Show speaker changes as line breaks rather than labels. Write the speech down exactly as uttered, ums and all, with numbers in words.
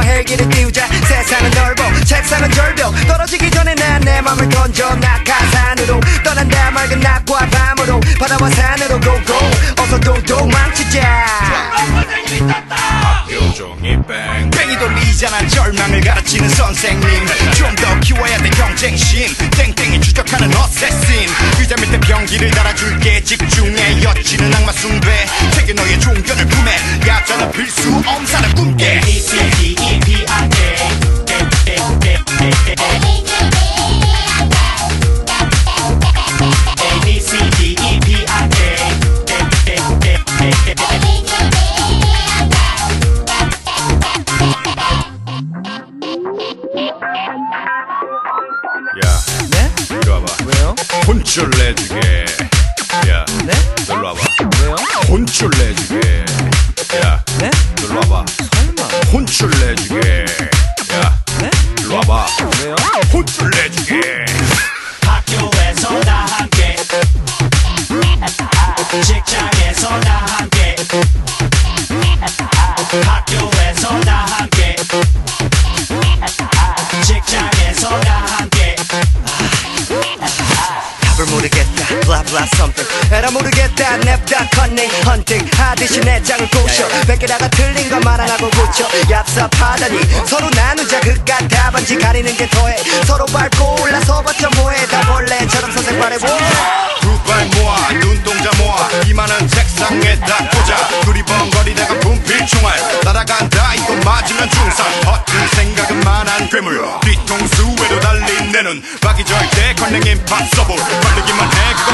헬기를 띄우자. 세상은 넓어 책상은 절벽. 떨어지기 전에 난 내 맘을 던져 낙하산으로 떠난다. 맑은 낮과 밤으로 바다와 산으로 고고. 어서 도도 망치자.
학교 종이 뺑
뺑이 돌리잖아. 절망을 가르치는 선생님. 좀 더 키워야 돼 경쟁심. 땡땡이 추적하는 어쌔신. 의자 밑에 병기를 달아줄게. 집중해 엿지는 악마 숭배. 세계 너의 종견을 품에. 야자는 필수 엄사는 꿈깨. A, C, D, E, P, I, K A, B, C, D, E, P, I, K
야,
네?
이리 와봐.
왜요?
혼쭐 내주게. 야,
네?
놀러 와봐.
왜요?
혼쭐 내주게. 야,
네?
놀러 와봐.
설마.
혼쭐 내주게. 야,
네?
놀러 와봐.
왜요?
혼쭐 내주게.
학교에서 다 함께 직장에서 다 함께 학교에서 다 함께 직장에서 다 함께 답을 모르겠다 blah blah something 에라 모르겠다 냅다 컨닝 헌팅 하듯이 내장을 꼬셔 뺏기다가 틀린 것만 안 하고 고쳐 얍삽하다니 서로 나누자 그깟 답안지 가리는 게 더해 서로 밟고 올라서 봤자 뭐해 다 벌레처럼 선생 말해보
두 발 모아 눈동자 모아 이마는 책상에다 꽂아 둘이 벙거리다가 분필 총알 날아간다 이거 맞으면 중상 허튼 생각은 만한 괴물 뒤통수 외로 달린 내 눈 박이 절대 컨닝 임파 서브 걸리기만 해 그거